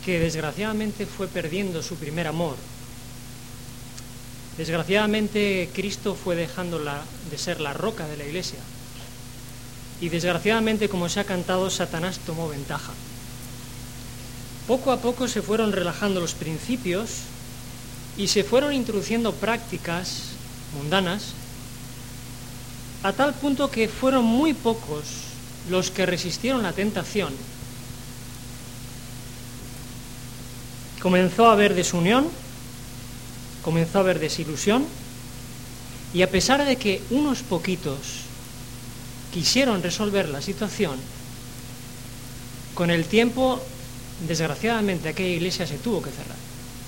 que desgraciadamente fue perdiendo su primer amor. Desgraciadamente Cristo fue dejando de ser la roca de la iglesia. Y desgraciadamente, como se ha cantado, Satanás tomó ventaja. Poco a poco se fueron relajando los principios y se fueron introduciendo prácticas mundanas, a tal punto que fueron muy pocos los que resistieron la tentación. Comenzó a haber desunión, comenzó a haber desilusión, y a pesar de que unos poquitos quisieron resolver la situación, con el tiempo, desgraciadamente, aquella iglesia se tuvo que cerrar.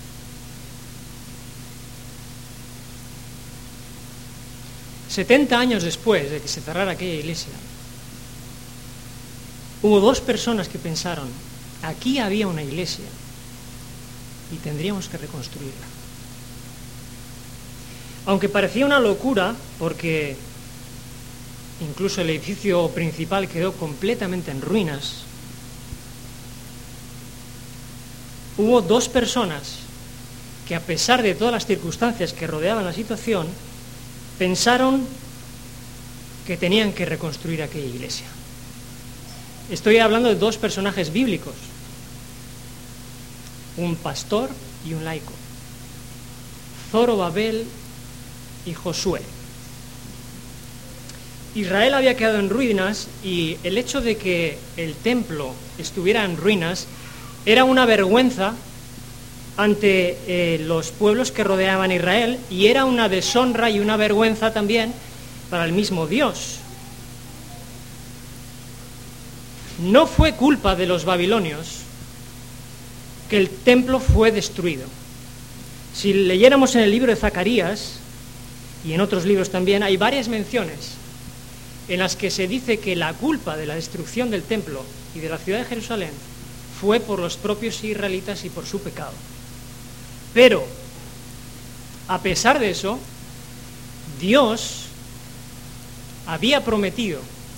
«70 años después de que se cerrara aquella iglesia, hubo 2 personas que pensaron, aquí había una iglesia y tendríamos que reconstruirla». Aunque parecía una locura, porque incluso el edificio principal quedó completamente en ruinas, hubo 2 personas que, a pesar de todas las circunstancias que rodeaban la situación, pensaron que tenían que reconstruir aquella iglesia. Estoy hablando de 2 personajes bíblicos, un pastor y un laico, Zorobabel y Josué. Israel había quedado en ruinas y el hecho de que el templo estuviera en ruinas era una vergüenza ante los pueblos que rodeaban a Israel, y era una deshonra y una vergüenza también para el mismo Dios. No fue culpa de los babilonios que el templo fue destruido. Si leyéramos en el libro de Zacarías y en otros libros también, hay varias menciones en las que se dice que la culpa de la destrucción del templo y de la ciudad de Jerusalén fue por los propios israelitas y por su pecado. Pero, a pesar de eso, Dios había prometido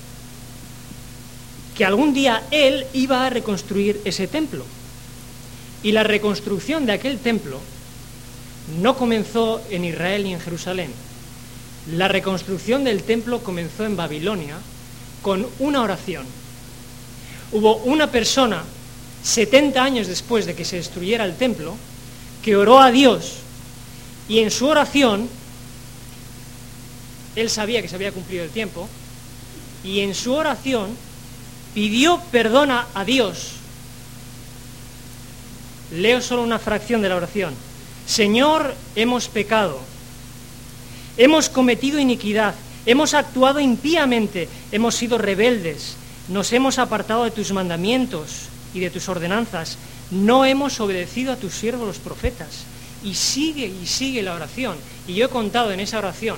que algún día Él iba a reconstruir ese templo. Y la reconstrucción de aquel templo no comenzó en Israel ni en Jerusalén. La reconstrucción del templo comenzó en Babilonia con una oración. Hubo una persona, 70 años después de que se destruyera el templo, que oró a Dios, y en su oración, él sabía que se había cumplido el tiempo, y en su oración pidió perdón a Dios. Leo solo una fracción de la oración. Señor, hemos pecado, hemos cometido iniquidad, hemos actuado impíamente, hemos sido rebeldes, nos hemos apartado de tus mandamientos y de tus ordenanzas, no hemos obedecido a tus siervos los profetas. Y sigue la oración. Y yo he contado en esa oración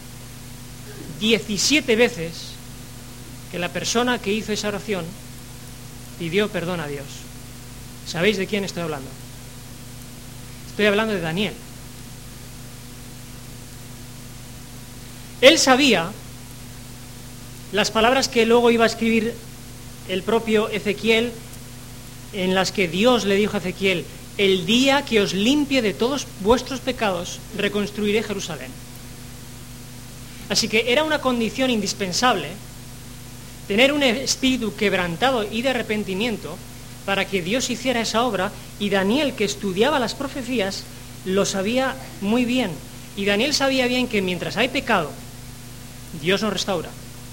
17 veces que la persona que hizo esa oración pidió perdón a Dios. ¿Sabéis de quién estoy hablando? Estoy hablando de Daniel. Él sabía las palabras que luego iba a escribir el propio Ezequiel, en las que Dios le dijo a Ezequiel: el día que os limpie de todos vuestros pecados, reconstruiré Jerusalén. Así que era una condición indispensable tener un espíritu quebrantado y de arrepentimiento para que Dios hiciera esa obra, y Daniel, que estudiaba las profecías, lo sabía muy bien. Y Daniel sabía bien que mientras hay pecado, Dios nos restaura.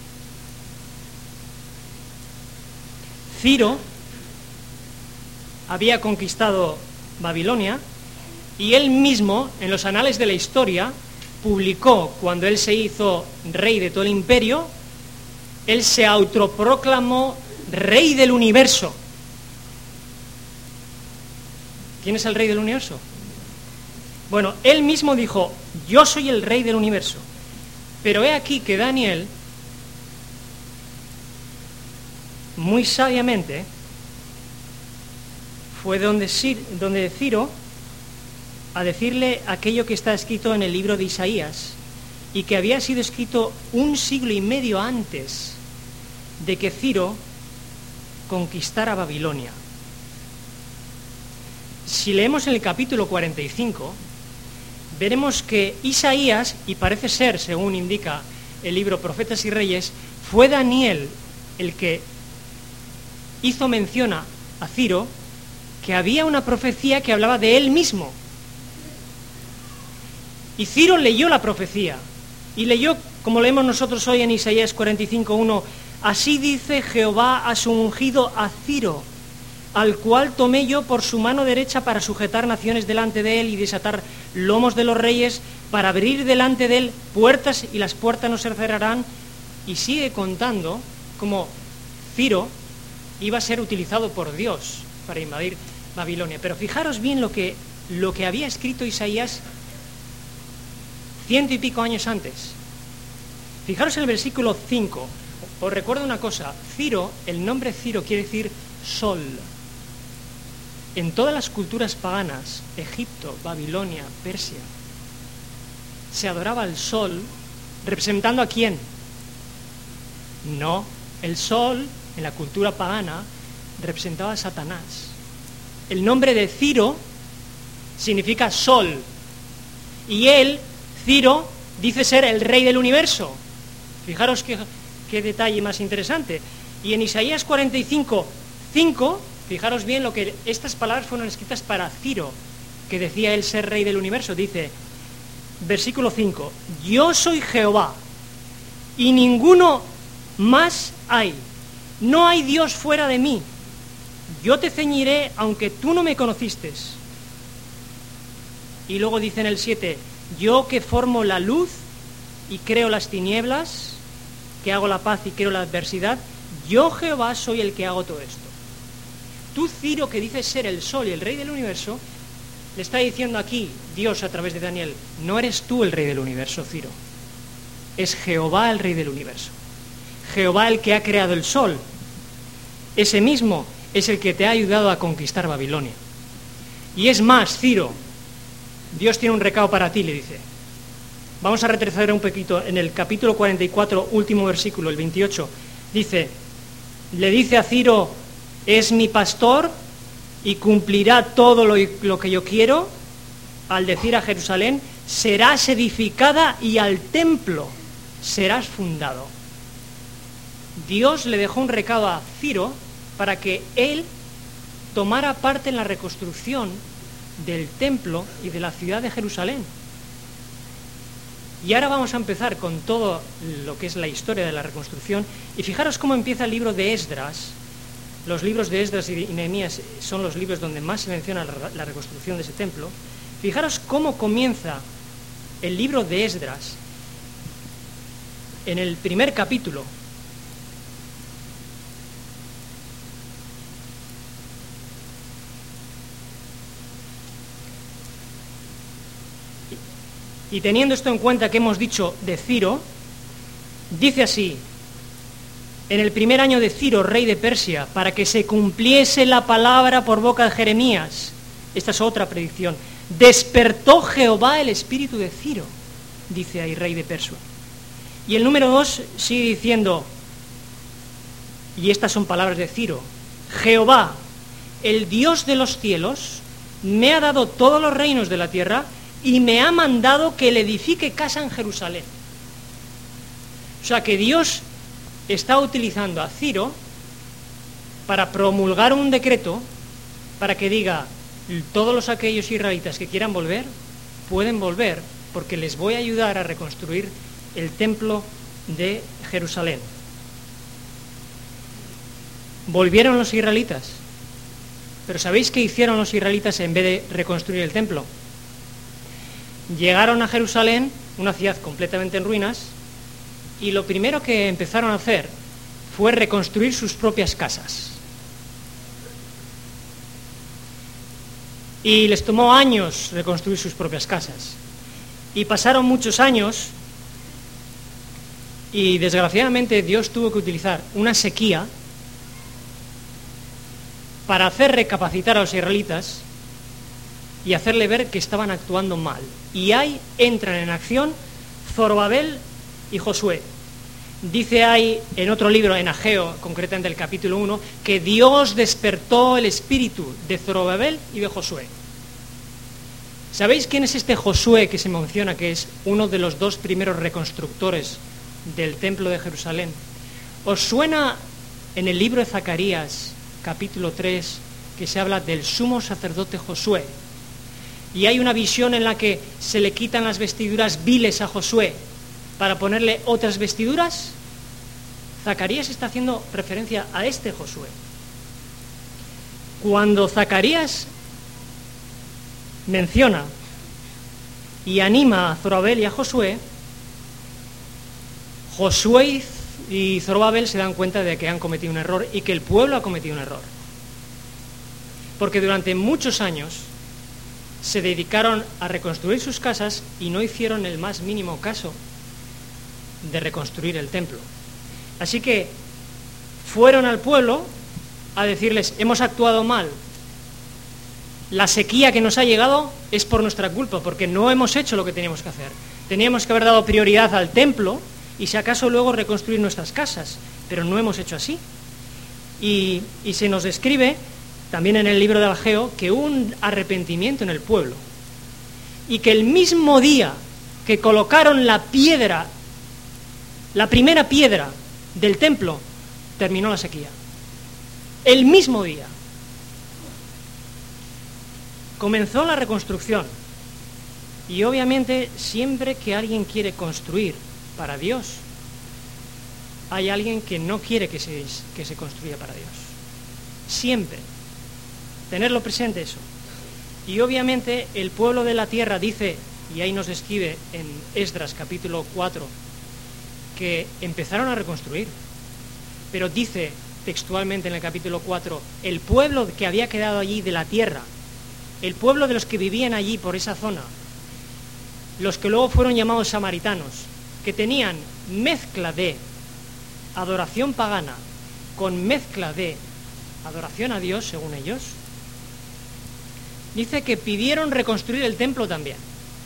Ciro había conquistado Babilonia, y él mismo, en los anales de la historia, publicó, cuando él se hizo rey de todo el imperio, él se autoproclamó rey del universo. ¿Quién es el rey del universo? Bueno, él mismo dijo: yo soy el rey del universo. Pero he aquí que Daniel, muy sabiamente, fue donde Ciro a decirle aquello que está escrito en el libro de Isaías, y que había sido escrito 1 siglo y medio antes de que Ciro conquistara Babilonia. Si leemos en el capítulo 45, veremos que Isaías, y parece ser, según indica el libro Profetas y Reyes, fue Daniel el que hizo mención a Ciro, que había una profecía que hablaba de él mismo. Y Ciro leyó la profecía, y leyó, como leemos nosotros hoy en Isaías 45:1, así dice Jehová a su ungido a Ciro, al cual tomé yo por su mano derecha para sujetar naciones delante de él y desatar lomos de los reyes, para abrir delante de él puertas y las puertas no se cerrarán. Y sigue contando cómo Ciro iba a ser utilizado por Dios para invadir Babilonia. Pero fijaros bien lo que había escrito Isaías 100 y pico años antes. Fijaros en el versículo 5. Os recuerdo una cosa, Ciro, el nombre Ciro quiere decir sol. En todas las culturas paganas, Egipto, Babilonia, Persia, se adoraba al sol, representando ¿a quién? No, el sol, en la cultura pagana, representaba a Satanás. El nombre de Ciro significa sol, y él, Ciro, dice ser el rey del universo. Fijaros qué detalle más interesante. Y en Isaías 45:5, fijaros bien lo que estas palabras fueron escritas para Ciro, que decía él ser rey del universo. Dice, versículo 5, yo soy Jehová, y ninguno más hay. No hay Dios fuera de mí. Yo te ceñiré aunque tú no me conociste. Y luego dice en el 7, yo que formo la luz y creo las tinieblas, que hago la paz y creo la adversidad, yo Jehová soy el que hago todo esto. Tú, Ciro, que dices ser el sol y el rey del universo, le está diciendo aquí Dios a través de Daniel, no eres tú el rey del universo, Ciro, es Jehová el rey del universo. Jehová el que ha creado el sol, ese mismo es el que te ha ayudado a conquistar Babilonia. Y es más, Ciro, Dios tiene un recado para ti, le dice. Vamos a retroceder un poquito en el capítulo 44, último versículo, el 28, le dice a Ciro, es mi pastor y cumplirá todo lo que yo quiero, al decir a Jerusalén, serás edificada y al templo serás fundado. Dios le dejó un recado a Ciro para que él tomara parte en la reconstrucción del templo y de la ciudad de Jerusalén. Y ahora vamos a empezar con todo lo que es la historia de la reconstrucción. Y fijaros cómo empieza el libro de Esdras. Los libros de Esdras y Nehemías son los libros donde más se menciona la reconstrucción de ese templo. Fijaros cómo comienza el libro de Esdras en el primer capítulo. Y teniendo esto en cuenta que hemos dicho de Ciro, dice así, en el primer año de Ciro, rey de Persia, para que se cumpliese la palabra por boca de Jeremías, esta es otra predicción, despertó Jehová el espíritu de Ciro, dice ahí rey de Persia. Y el número 2 sigue diciendo, y estas son palabras de Ciro, Jehová, el Dios de los cielos, me ha dado todos los reinos de la tierra y me ha mandado que le edifique casa en Jerusalén. O sea que Dios está utilizando a Ciro para promulgar un decreto para que diga, todos aquellos israelitas que quieran volver, pueden volver, porque les voy a ayudar a reconstruir el templo de Jerusalén. Volvieron los israelitas, pero ¿sabéis qué hicieron los israelitas en vez de reconstruir el templo? Llegaron a Jerusalén, una ciudad completamente en ruinas, y lo primero que empezaron a hacer fue reconstruir sus propias casas. Y les tomó años reconstruir sus propias casas. Y pasaron muchos años, y desgraciadamente Dios tuvo que utilizar una sequía para hacer recapacitar a los israelitas y hacerle ver que estaban actuando mal. Y ahí entran en acción Zorobabel y Josué. Dice ahí en otro libro, en Ageo, concretamente el capítulo 1, que Dios despertó el espíritu de Zorobabel y de Josué. ¿Sabéis quién es este Josué que se menciona, que es uno de los 2 primeros reconstructores del templo de Jerusalén? ¿Os suena en el libro de Zacarías, capítulo 3, que se habla del sumo sacerdote Josué? Y hay una visión en la que se le quitan las vestiduras viles a Josué para ponerle otras vestiduras. Zacarías está haciendo referencia a este Josué. Cuando Zacarías menciona y anima a Zorobabel y a Josué, Josué y Zorobabel se dan cuenta de que han cometido un error y que el pueblo ha cometido un error. Porque durante muchos años se dedicaron a reconstruir sus casas y no hicieron el más mínimo caso de reconstruir el templo. Así que fueron al pueblo a decirles: hemos actuado mal, la sequía que nos ha llegado es por nuestra culpa, porque no hemos hecho lo que teníamos que hacer. Teníamos que haber dado prioridad al templo y si acaso luego reconstruir nuestras casas, pero no hemos hecho así. Y se nos describe también en el libro de Ageo que hubo un arrepentimiento en el pueblo y que el mismo día que colocaron la piedra, la primera piedra del templo, terminó la sequía. El mismo día comenzó la reconstrucción. Y obviamente siempre que alguien quiere construir para Dios, hay alguien que no quiere que se construya para Dios. Siempre. Tenerlo presente eso. Y obviamente el pueblo de la tierra dice, y ahí nos describe en Esdras capítulo 4, que empezaron a reconstruir. Pero dice textualmente en el capítulo 4, el pueblo que había quedado allí de la tierra, el pueblo de los que vivían allí por esa zona, los que luego fueron llamados samaritanos, que tenían mezcla de adoración pagana con mezcla de adoración a Dios, según ellos, dice que pidieron reconstruir el templo también.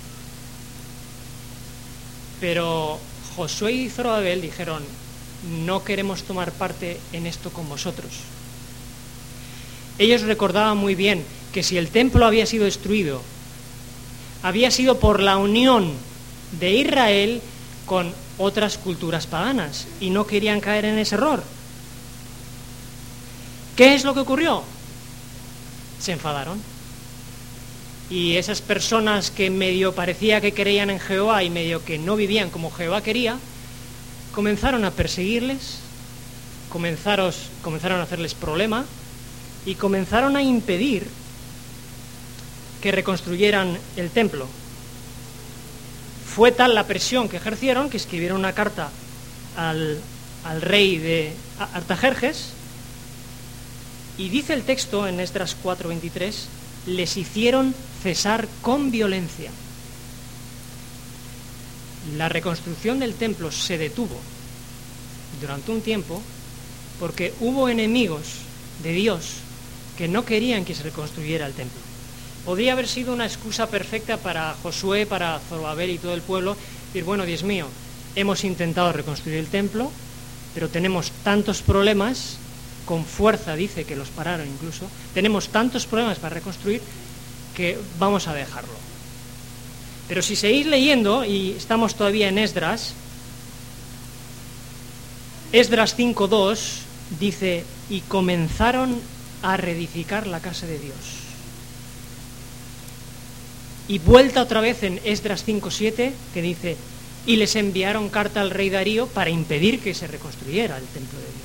Pero Josué y Zorobabel dijeron: no queremos tomar parte en esto con vosotros. Ellos recordaban muy bien que si el templo había sido destruido, había sido por la unión de Israel con otras culturas paganas, y no querían caer en ese error. ¿Qué es lo que ocurrió? Se enfadaron. Y esas personas que medio parecía que creían en Jehová y medio que no vivían como Jehová quería, comenzaron a perseguirles, comenzaron a hacerles problema y comenzaron a impedir que reconstruyeran el templo. Fue tal la presión que ejercieron que escribieron una carta al rey de Artajerjes, y dice el texto en Esdras 4:23, les hicieron cesar con violencia. La reconstrucción del templo se detuvo durante un tiempo porque hubo enemigos de Dios que no querían que se reconstruyera el templo. Podría haber sido una excusa perfecta para Josué, para Zorobabel y todo el pueblo, decir: bueno, Dios mío, hemos intentado reconstruir el templo, pero tenemos tantos problemas, con fuerza dice que los pararon incluso, tenemos tantos problemas para reconstruir que vamos a dejarlo. Pero si seguís leyendo, y estamos todavía en Esdras 5:2 dice: y comenzaron a reedificar la casa de Dios. Y vuelta otra vez en Esdras 5:7, que dice: y les enviaron carta al rey Darío para impedir que se reconstruyera el templo de Dios.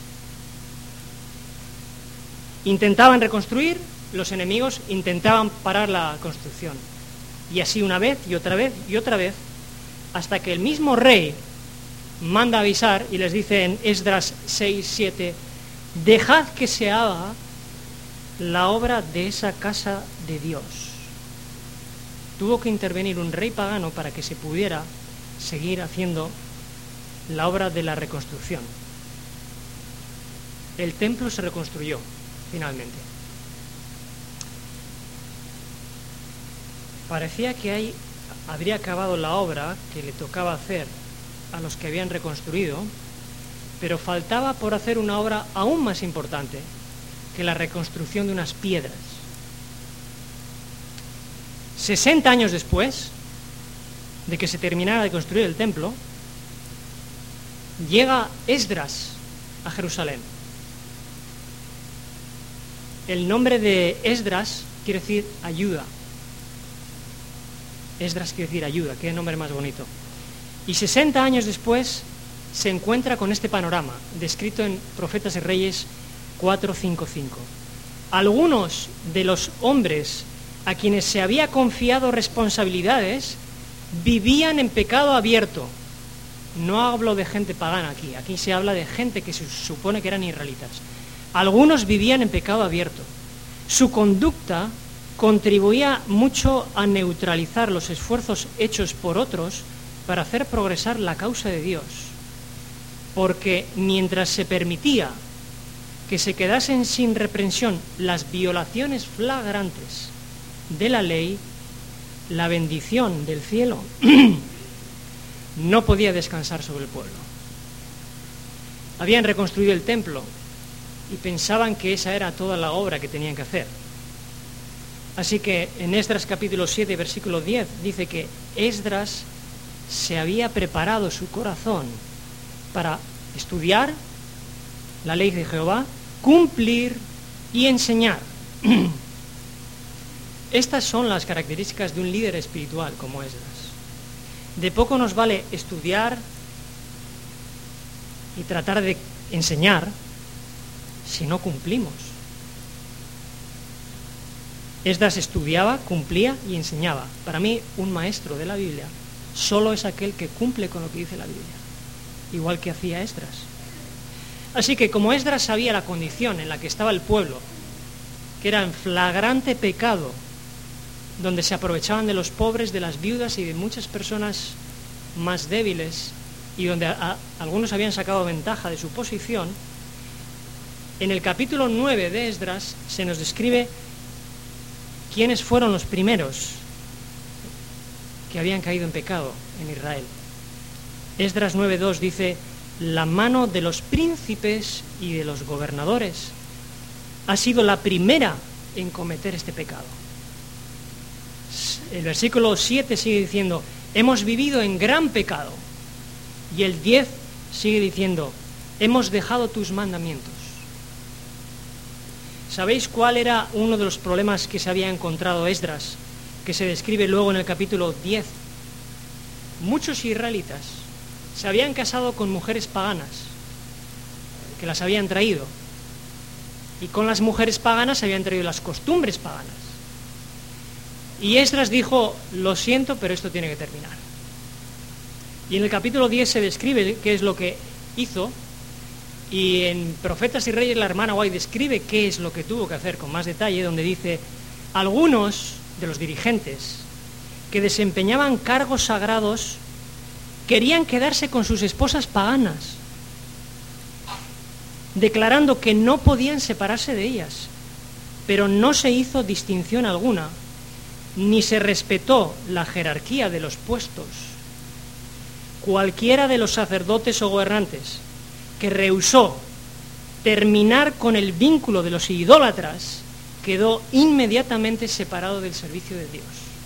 Intentaban reconstruir, los enemigos intentaban parar la construcción. Y así una vez y otra vez y otra vez, hasta que el mismo rey manda avisar y les dice en Esdras 6:7: dejad que se haga la obra de esa casa de Dios. Tuvo que intervenir un rey pagano para que se pudiera seguir haciendo la obra de la reconstrucción. El templo se reconstruyó finalmente. Parecía que ahí habría acabado la obra que le tocaba hacer a los que habían reconstruido, pero faltaba por hacer una obra aún más importante que la reconstrucción de unas piedras. 60 años después de que se terminara de construir el templo, llega Esdras a Jerusalén. El nombre de Esdras quiere decir ayuda. Esdras quiere decir ayuda, qué nombre más bonito. Y 60 años después se encuentra con este panorama, descrito en Profetas y Reyes 4:5-5. Algunos de los hombres a quienes se había confiado responsabilidades vivían en pecado abierto. No hablo de gente pagana aquí se habla de gente que se supone que eran israelitas. Algunos vivían en pecado abierto. Su conducta contribuía mucho a neutralizar los esfuerzos hechos por otros para hacer progresar la causa de Dios, porque mientras se permitía que se quedasen sin reprensión las violaciones flagrantes de la ley, la bendición del cielo no podía descansar sobre el pueblo. Habían reconstruido el templo y pensaban que esa era toda la obra que tenían que hacer. Así que en Esdras capítulo 7, versículo 10, dice que Esdras se había preparado su corazón para estudiar la ley de Jehová, cumplir y enseñar. Estas son las características de un líder espiritual como Esdras. De poco nos vale estudiar y tratar de enseñar si no cumplimos. Esdras estudiaba, cumplía y enseñaba. Para mí, un maestro de la Biblia solo es aquel que cumple con lo que dice la Biblia, igual que hacía Esdras. Así que como Esdras sabía la condición en la que estaba el pueblo, que era en flagrante pecado, donde se aprovechaban de los pobres, de las viudas y de muchas personas más débiles, y donde algunos habían sacado ventaja de su posición, en el capítulo 9 de Esdras se nos describe quiénes fueron los primeros que habían caído en pecado en Israel. Esdras 9:2 dice: la mano de los príncipes y de los gobernadores ha sido la primera en cometer este pecado. El versículo 7 sigue diciendo: hemos vivido en gran pecado. Y el 10 sigue diciendo: hemos dejado tus mandamientos. ¿Sabéis cuál era uno de los problemas que se había encontrado Esdras, que se describe luego en el capítulo 10? Muchos israelitas se habían casado con mujeres paganas, que las habían traído, y con las mujeres paganas se habían traído las costumbres paganas. Y Esdras dijo: lo siento, pero esto tiene que terminar. Y en el capítulo 10 se describe qué es lo que hizo, y en Profetas y Reyes la hermana White describe qué es lo que tuvo que hacer con más detalle, donde dice: algunos de los dirigentes que desempeñaban cargos sagrados querían quedarse con sus esposas paganas, declarando que no podían separarse de ellas, pero no se hizo distinción alguna, ni se respetó la jerarquía de los puestos. Cualquiera de los sacerdotes o gobernantes que rehusó terminar con el vínculo de los idólatras quedó inmediatamente separado del servicio de Dios.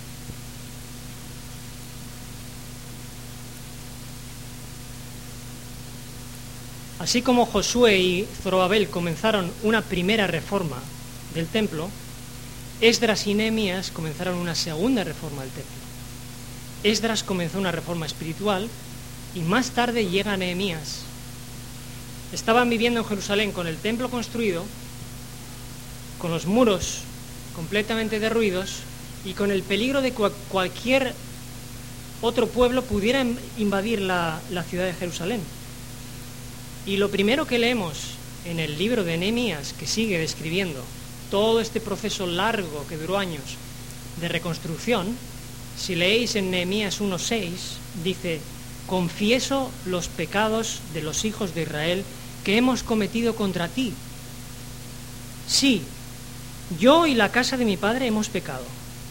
Así como Josué y Zorobabel comenzaron una primera reforma del templo, Esdras y Nehemías comenzaron una segunda reforma del templo. Esdras comenzó una reforma espiritual y más tarde llega Nehemías. Estaban viviendo en Jerusalén con el templo construido, con los muros completamente derruidos y con el peligro de que cualquier otro pueblo pudiera invadir la ciudad de Jerusalén. Y lo primero que leemos en el libro de Nehemías, que sigue describiendo todo este proceso largo que duró años de reconstrucción, si leéis en Nehemías 1:6, dice: confieso los pecados de los hijos de Israel que hemos cometido contra ti. Sí, yo y la casa de mi padre hemos pecado.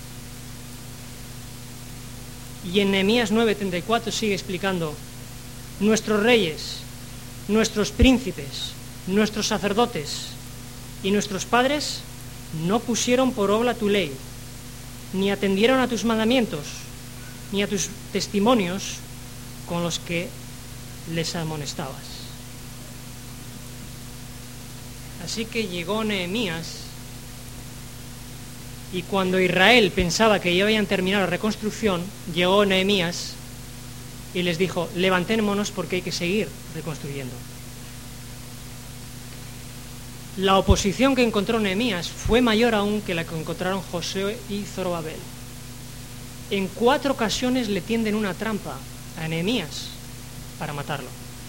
Y en Nehemías 9:34 sigue explicando: nuestros reyes, nuestros príncipes, nuestros sacerdotes y nuestros padres no pusieron por obra tu ley, ni atendieron a tus mandamientos, ni a tus testimonios con los que les amonestabas. Así que llegó Nehemías, y cuando Israel pensaba que ya habían terminado la reconstrucción, llegó Nehemías y les dijo: levantémonos porque hay que seguir reconstruyendo. La oposición que encontró Nehemías fue mayor aún que la que encontraron Josué y Zorobabel. En 4 ocasiones le tienden una trampa a Nehemías para matarlo.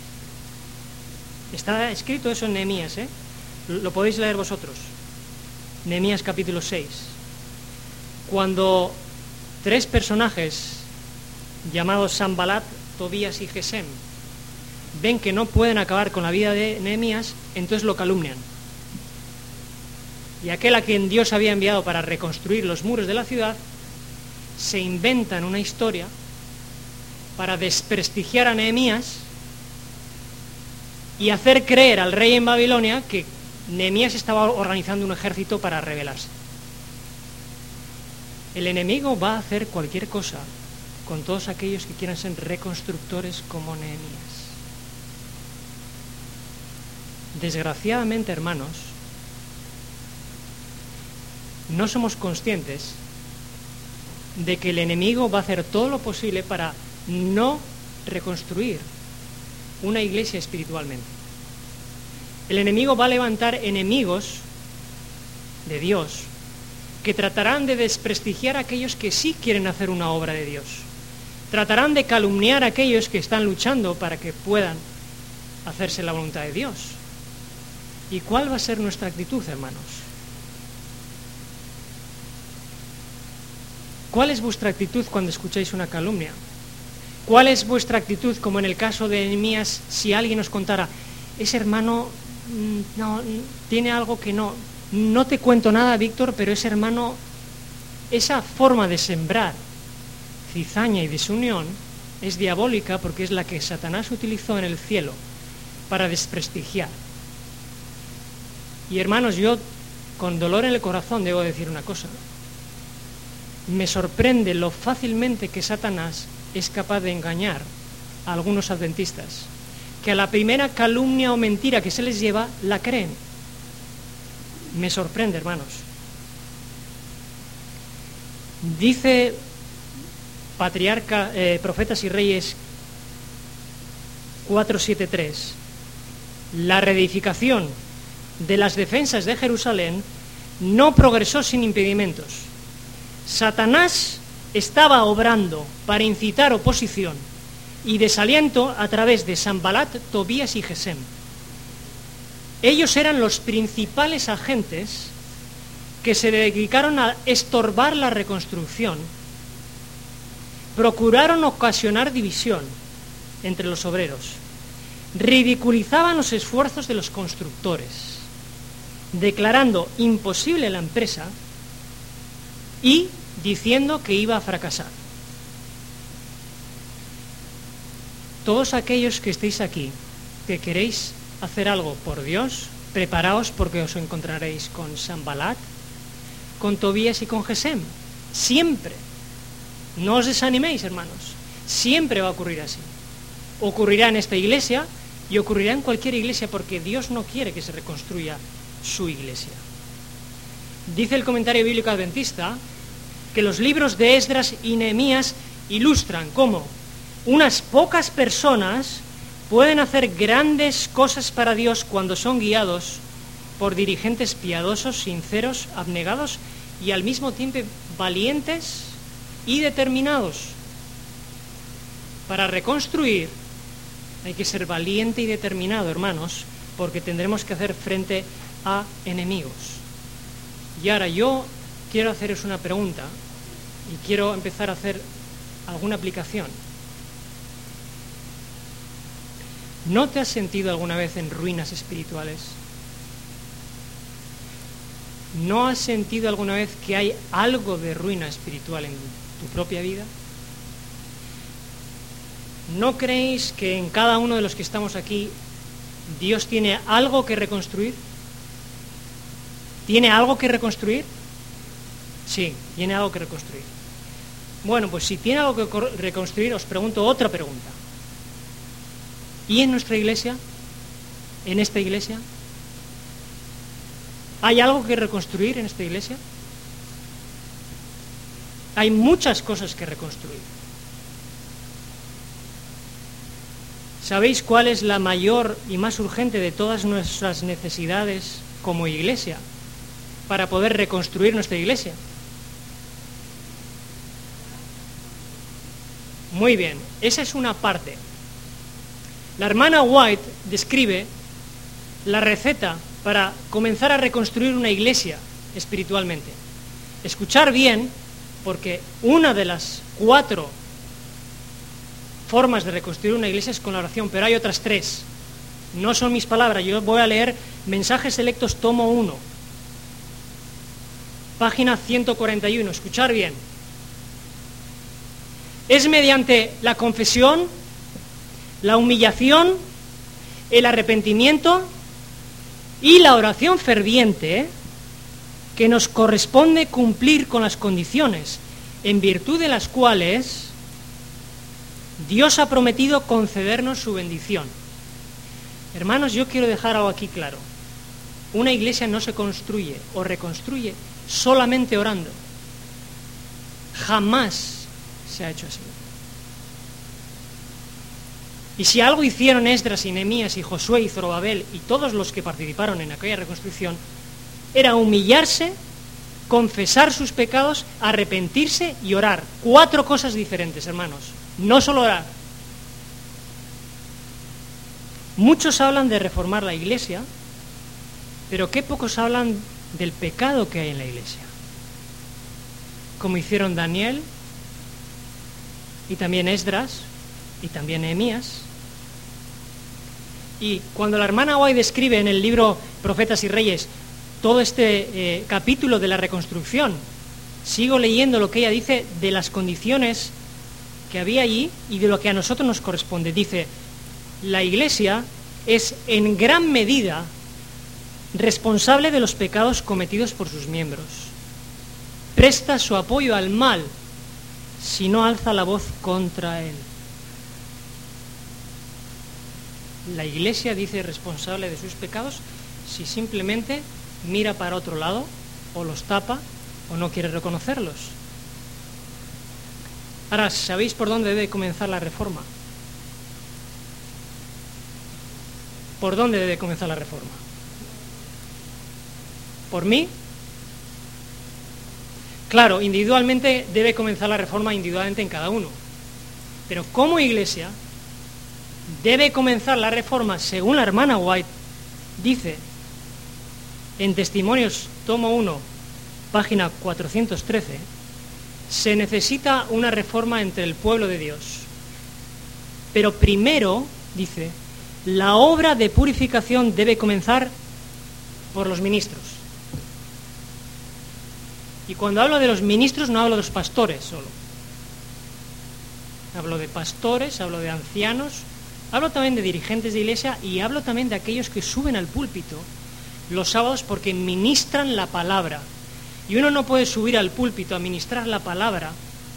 Está escrito eso en Nehemías, lo podéis leer vosotros. Nehemías capítulo 6. Cuando 3 personajes llamados Sanbalat, Tobías y Gesem ven que no pueden acabar con la vida de Nehemías, entonces lo calumnian. Y aquel a quien Dios había enviado para reconstruir los muros de la ciudad, se inventan una historia para desprestigiar a Nehemías y hacer creer al rey en Babilonia que Nehemías estaba organizando un ejército para rebelarse. El enemigo va a hacer cualquier cosa con todos aquellos que quieran ser reconstructores como Nehemías. Desgraciadamente, hermanos, no somos conscientes de que el enemigo va a hacer todo lo posible para no reconstruir una iglesia espiritualmente. El enemigo va a levantar enemigos de Dios que tratarán de desprestigiar a aquellos que sí quieren hacer una obra de Dios. Tratarán de calumniar a aquellos que están luchando para que puedan hacerse la voluntad de Dios. ¿Y cuál va a ser nuestra actitud, hermanos? ¿Cuál es vuestra actitud cuando escucháis una calumnia? ¿Cuál es vuestra actitud, como en el caso de Nehemías, si alguien os contara: ese hermano no tiene algo que no te cuento nada, Víctor, pero ese hermano, esa forma de sembrar cizaña y desunión es diabólica, porque es la que Satanás utilizó en el cielo para desprestigiar? Y hermanos, yo con dolor en el corazón debo decir una cosa: me sorprende lo fácilmente que Satanás es capaz de engañar a algunos adventistas, que a la primera calumnia o mentira que se les lleva, la creen. Me sorprende, hermanos. Dice Profetas y Reyes 4:7-3, la reedificación de las defensas de Jerusalén no progresó sin impedimentos. Satanás estaba obrando para incitar oposición y desaliento a través de Sanbalat, Tobías y Gesem. Ellos eran los principales agentes que se dedicaron a estorbar la reconstrucción. Procuraron ocasionar división entre los obreros. Ridiculizaban los esfuerzos de los constructores, declarando imposible la empresa y diciendo que iba a fracasar. Todos aquellos que estéis aquí, que queréis hacer algo por Dios, preparaos, porque os encontraréis con Sanbalat, con Tobías y con Gesem. Siempre. No os desaniméis, hermanos. Siempre va a ocurrir así. Ocurrirá en esta iglesia y ocurrirá en cualquier iglesia, porque Dios no quiere que se reconstruya su iglesia. Dice el comentario bíblico adventista que los libros de Esdras y Nehemías ilustran cómo unas pocas personas pueden hacer grandes cosas para Dios cuando son guiados por dirigentes piadosos, sinceros, abnegados y al mismo tiempo valientes y determinados. Para reconstruir hay que ser valiente y determinado, hermanos, porque tendremos que hacer frente a enemigos. Y ahora yo quiero haceros una pregunta y quiero empezar a hacer alguna aplicación. ¿No te has sentido alguna vez en ruinas espirituales? ¿No has sentido alguna vez que hay algo de ruina espiritual en tu propia vida? ¿No creéis que en cada uno de los que estamos aquí Dios tiene algo que reconstruir? ¿Tiene algo que reconstruir? Sí, tiene algo que reconstruir. Bueno, pues si tiene algo que reconstruir, os pregunto otra pregunta. ¿Y en nuestra iglesia? ¿En esta iglesia? ¿Hay algo que reconstruir en esta iglesia? Hay muchas cosas que reconstruir. ¿Sabéis cuál es la mayor y más urgente de todas nuestras necesidades como iglesia para poder reconstruir nuestra iglesia? Muy bien, esa es una parte. La hermana White describe la receta para comenzar a reconstruir una iglesia espiritualmente. Escuchar bien, porque una de las 4 formas de reconstruir una iglesia es con la oración, pero hay otras 3. No son mis palabras, yo voy a leer Mensajes Selectos, tomo 1, página 141, escuchar bien. Es mediante la confesión, la humillación, el arrepentimiento y la oración ferviente que nos corresponde cumplir con las condiciones en virtud de las cuales Dios ha prometido concedernos su bendición. Hermanos, yo quiero dejar algo aquí claro. Una iglesia no se construye o reconstruye solamente orando. Jamás se ha hecho así. Y si algo hicieron Esdras y Nehemías y Josué y Zorobabel y todos los que participaron en aquella reconstrucción, era humillarse, confesar sus pecados, arrepentirse y orar. 4 cosas diferentes, hermanos. No solo orar. Muchos hablan de reformar la iglesia, pero qué pocos hablan del pecado que hay en la iglesia. Como hicieron Daniel, y también Esdras, y también Nehemías. Y cuando la hermana White describe en el libro Profetas y Reyes todo este capítulo de la reconstrucción, sigo leyendo lo que ella dice de las condiciones que había allí y de lo que a nosotros nos corresponde. Dice, la iglesia es en gran medida responsable de los pecados cometidos por sus miembros. Presta su apoyo al mal si no alza la voz contra él. La iglesia dice responsable de sus pecados si simplemente mira para otro lado o los tapa o no quiere reconocerlos. Ahora, ¿sabéis por dónde debe comenzar la reforma? ¿Por dónde debe comenzar la reforma? ¿Por mí? Claro, individualmente debe comenzar la reforma individualmente en cada uno. Pero como iglesia debe comenzar la reforma, según la hermana White dice en Testimonios, tomo 1, página 413, se necesita una reforma entre el pueblo de Dios. Pero primero, dice, la obra de purificación debe comenzar por los ministros. Y cuando hablo de los ministros no hablo de los pastores solo. Hablo de pastores, hablo de ancianos, hablo también de dirigentes de iglesia y hablo también de aquellos que suben al púlpito los sábados porque ministran la palabra. Y uno no puede subir al púlpito a ministrar la palabra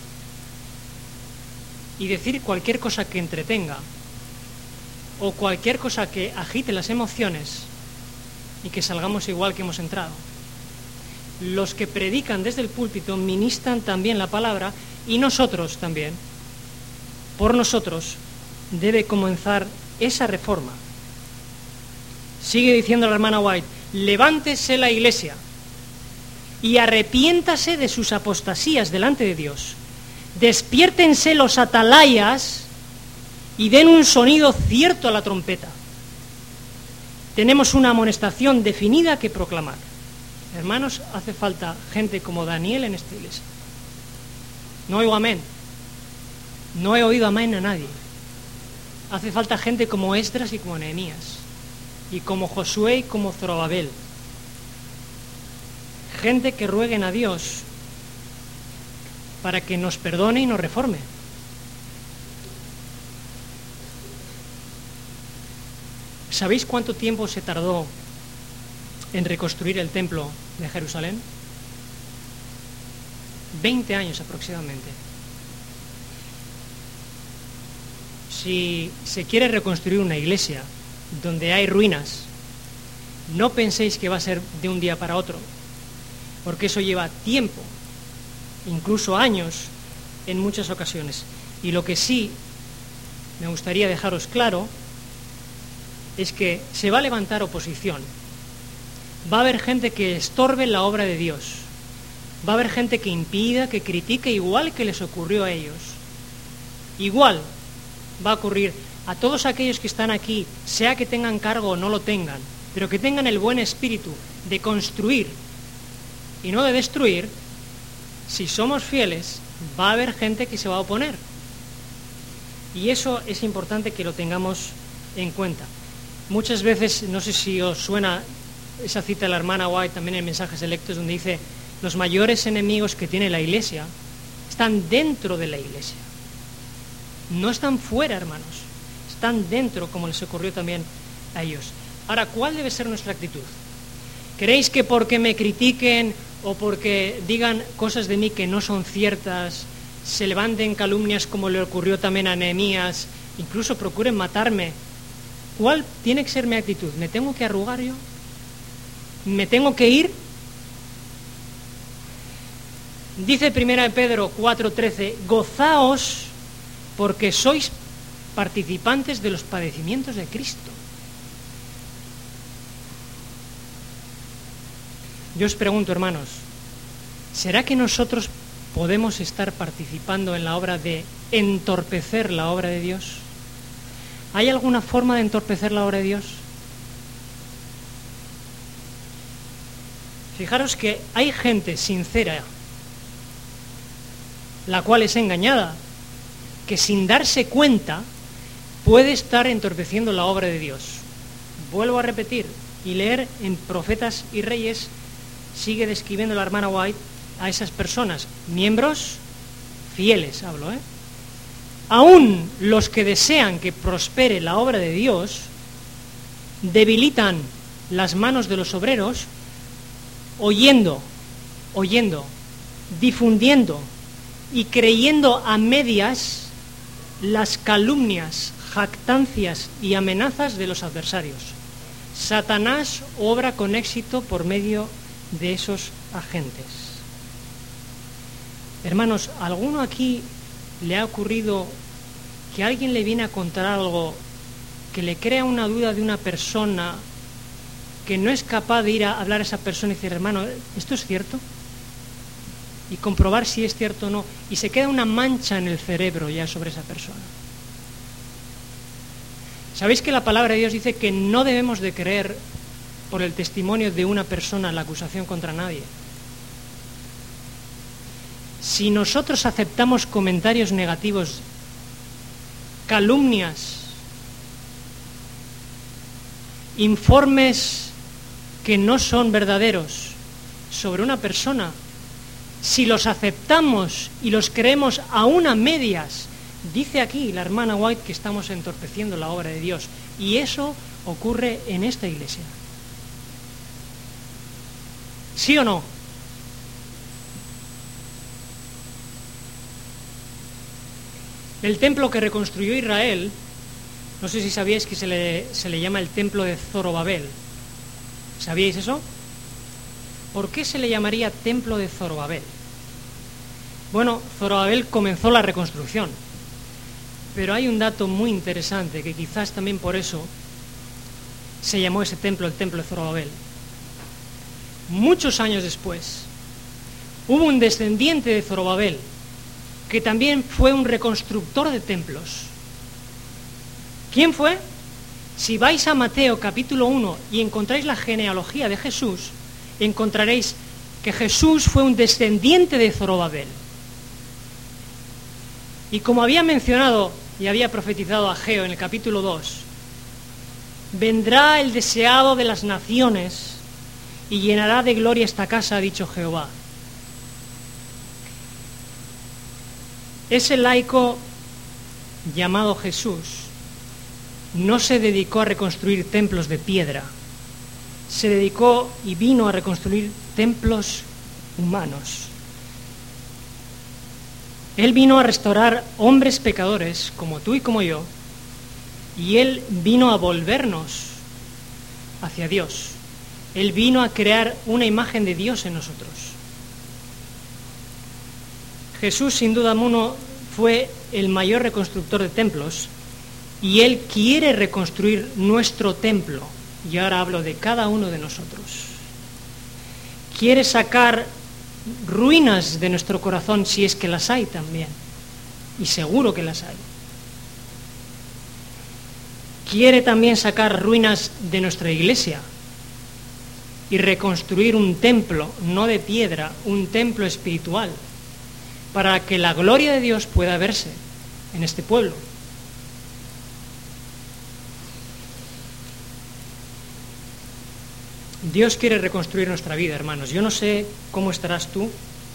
y decir cualquier cosa que entretenga o cualquier cosa que agite las emociones y que salgamos igual que hemos entrado. Los que predican desde el púlpito ministran también la palabra y nosotros también, por nosotros, debe comenzar esa reforma. Sigue diciendo la hermana White, levántese la iglesia y arrepiéntase de sus apostasías delante de Dios. Despiértense los atalayas y den un sonido cierto a la trompeta. Tenemos una amonestación definida que proclamar. Hermanos, hace falta gente como Daniel en esta iglesia. No oigo amén. No he oído amén a nadie. Hace falta gente como Esdras y como Nehemías. Y como Josué y como Zorobabel. Gente que rueguen a Dios para que nos perdone y nos reforme. ¿Sabéis cuánto tiempo se tardó en reconstruir el templo de Jerusalén? 20 años aproximadamente. Si se quiere reconstruir una iglesia donde hay ruinas, no penséis que va a ser de un día para otro, porque eso lleva tiempo, incluso años en muchas ocasiones. Y lo que sí me gustaría dejaros claro es que se va a levantar oposición. Va a haber gente que estorbe la obra de Dios. Va a haber gente que impida, que critique, igual que les ocurrió a ellos. Igual va a ocurrir a todos aquellos que están aquí, sea que tengan cargo o no lo tengan, pero que tengan el buen espíritu de construir y no de destruir. Si somos fieles, va a haber gente que se va a oponer. Y eso es importante que lo tengamos en cuenta. Muchas veces, no sé si os suena esa cita de la hermana White también en Mensajes Selectos, donde dice: los mayores enemigos que tiene la iglesia están dentro de la iglesia. No están fuera, hermanos. Están dentro, como les ocurrió también a ellos. Ahora, ¿cuál debe ser nuestra actitud? ¿Queréis que porque me critiquen o porque digan cosas de mí que no son ciertas, se levanten calumnias como le ocurrió también a Nehemías, incluso procuren matarme? ¿Cuál tiene que ser mi actitud? ¿Me tengo que arrugar yo? ¿Me tengo que ir? Dice 1 Pedro 4:13: gozaos porque sois participantes de los padecimientos de Cristo. Yo os pregunto, hermanos, ¿será que nosotros podemos estar participando en la obra de entorpecer la obra de Dios? ¿Hay alguna forma de entorpecer la obra de Dios? Fijaros que hay gente sincera, la cual es engañada, que sin darse cuenta puede estar entorpeciendo la obra de Dios. Vuelvo a repetir y leer en Profetas y Reyes, sigue describiendo la hermana White a esas personas, miembros fieles, hablo, Aún los que desean que prospere la obra de Dios debilitan las manos de los obreros, oyendo, difundiendo y creyendo a medias las calumnias, jactancias y amenazas de los adversarios. Satanás obra con éxito por medio de esos agentes. Hermanos, ¿a alguno aquí le ha ocurrido que alguien le viene a contar algo que le crea una duda de una persona, que no es capaz de ir a hablar a esa persona y decir: hermano, ¿esto es cierto? Y comprobar si es cierto o no, y se queda una mancha en el cerebro ya sobre esa persona? ¿Sabéis que la palabra de Dios dice que no debemos de creer por el testimonio de una persona la acusación contra nadie? Si nosotros aceptamos comentarios negativos, calumnias, informes que no son verdaderos sobre una persona, si los aceptamos y los creemos aún a medias, dice aquí la hermana White que estamos entorpeciendo la obra de Dios. Y eso ocurre en esta iglesia. ¿Sí o no? El templo que reconstruyó Israel, no sé si sabíais que se le llama el templo de Zorobabel. ¿Sabíais eso? ¿Por qué se le llamaría templo de Zorobabel? Bueno, Zorobabel comenzó la reconstrucción, pero hay un dato muy interesante que quizás también por eso se llamó ese templo el templo de Zorobabel. Muchos años después, hubo un descendiente de Zorobabel que también fue un reconstructor de templos. ¿Quién fue? Si vais a Mateo capítulo 1 y encontráis la genealogía de Jesús, encontraréis que Jesús fue un descendiente de Zorobabel. Y como había mencionado y había profetizado Ageo en el capítulo 2, vendrá el deseado de las naciones y llenará de gloria esta casa, ha dicho Jehová. Ese laico llamado Jesús no se dedicó a reconstruir templos de piedra, se dedicó y vino a reconstruir templos humanos. Él vino a restaurar hombres pecadores como tú y como yo, y Él vino a volvernos hacia Dios. Él vino a crear una imagen de Dios en nosotros. Jesús, sin duda alguna, fue el mayor reconstructor de templos, y Él quiere reconstruir nuestro templo, y ahora hablo de cada uno de nosotros. Quiere sacar ruinas de nuestro corazón, si es que las hay también, y seguro que las hay. Quiere también sacar ruinas de nuestra iglesia y reconstruir un templo, no de piedra, un templo espiritual, para que la gloria de Dios pueda verse en este pueblo. Dios quiere reconstruir nuestra vida, hermanos. Yo no sé cómo estarás tú,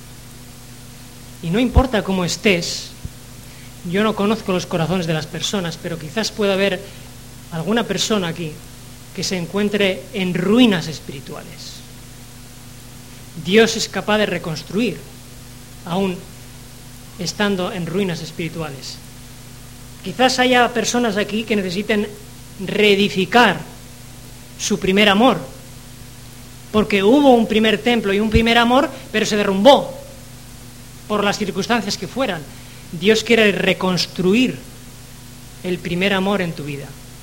y no importa cómo estés. Yo no conozco los corazones de las personas, pero quizás pueda haber alguna persona aquí que se encuentre en ruinas espirituales. Dios es capaz de reconstruir, aún estando en ruinas espirituales. Quizás haya personas aquí que necesiten reedificar su primer amor, porque hubo un primer templo y un primer amor, pero se derrumbó por las circunstancias que fueran. Dios quiere reconstruir el primer amor en tu vida.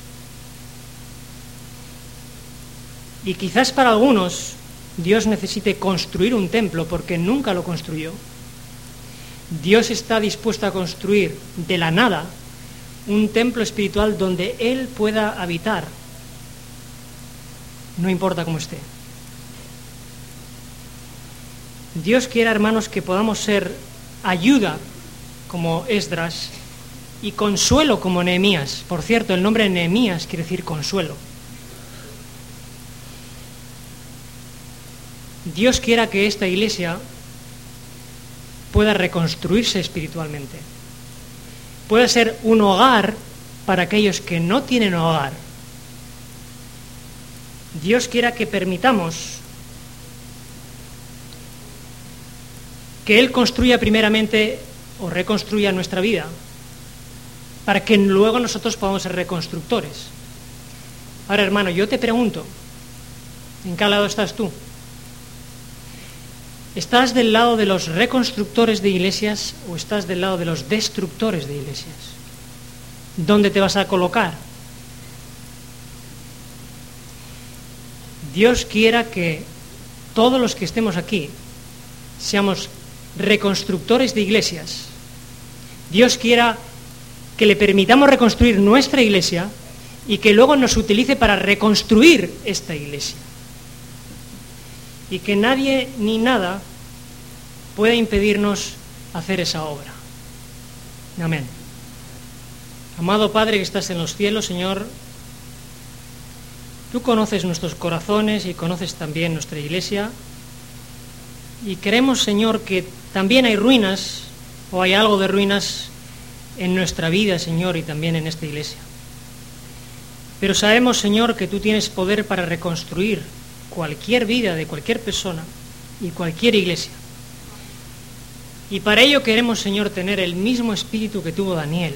Y quizás para algunos Dios necesite construir un templo porque nunca lo construyó. Dios está dispuesto a construir de la nada un templo espiritual donde Él pueda habitar, no importa cómo esté. Dios quiere, hermanos, que podamos ser ayuda como Esdras y consuelo como Nehemías. Por cierto, el nombre Nehemías quiere decir consuelo. Dios quiera que esta iglesia pueda reconstruirse espiritualmente, pueda ser un hogar para aquellos que no tienen hogar. Dios quiera que permitamos que Él construya primeramente o reconstruya nuestra vida, para que luego nosotros podamos ser reconstructores. Ahora, hermano, yo te pregunto, ¿en qué lado estás tú? ¿Estás del lado de los reconstructores de iglesias o estás del lado de los destructores de iglesias? ¿Dónde te vas a colocar? Dios quiera que todos los que estemos aquí seamos reconstructores de iglesias. Dios quiera que le permitamos reconstruir nuestra iglesia y que luego nos utilice para reconstruir esta iglesia. Y que nadie ni nada pueda impedirnos hacer esa obra. Amén. Amado Padre que estás en los cielos, Señor, tú conoces nuestros corazones y conoces también nuestra iglesia. Y queremos, Señor, que también hay ruinas, o hay algo de ruinas en nuestra vida, Señor, y también en esta iglesia. Pero sabemos, Señor, que tú tienes poder para reconstruir cualquier vida de cualquier persona y cualquier iglesia. Y para ello queremos, Señor, tener el mismo espíritu que tuvo Daniel.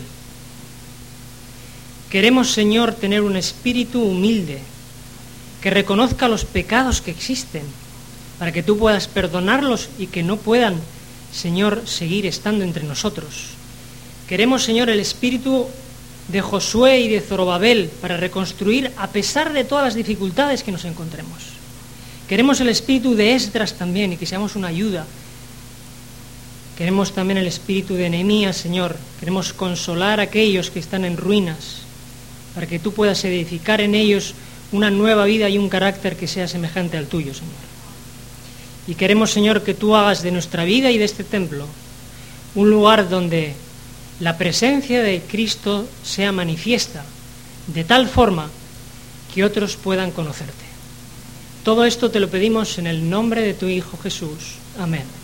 Queremos, Señor, tener un espíritu humilde, que reconozca los pecados que existen, para que tú puedas perdonarlos y que no puedan, Señor, seguir estando entre nosotros. Queremos, Señor, el espíritu de Josué y de Zorobabel para reconstruir a pesar de todas las dificultades que nos encontremos. Queremos el espíritu de Esdras también y que seamos una ayuda. Queremos también el espíritu de Nehemías, Señor. Queremos consolar a aquellos que están en ruinas para que tú puedas edificar en ellos una nueva vida y un carácter que sea semejante al tuyo, Señor. Y queremos, Señor, que tú hagas de nuestra vida y de este templo un lugar donde la presencia de Cristo sea manifiesta, de tal forma que otros puedan conocerte. Todo esto te lo pedimos en el nombre de tu Hijo Jesús. Amén.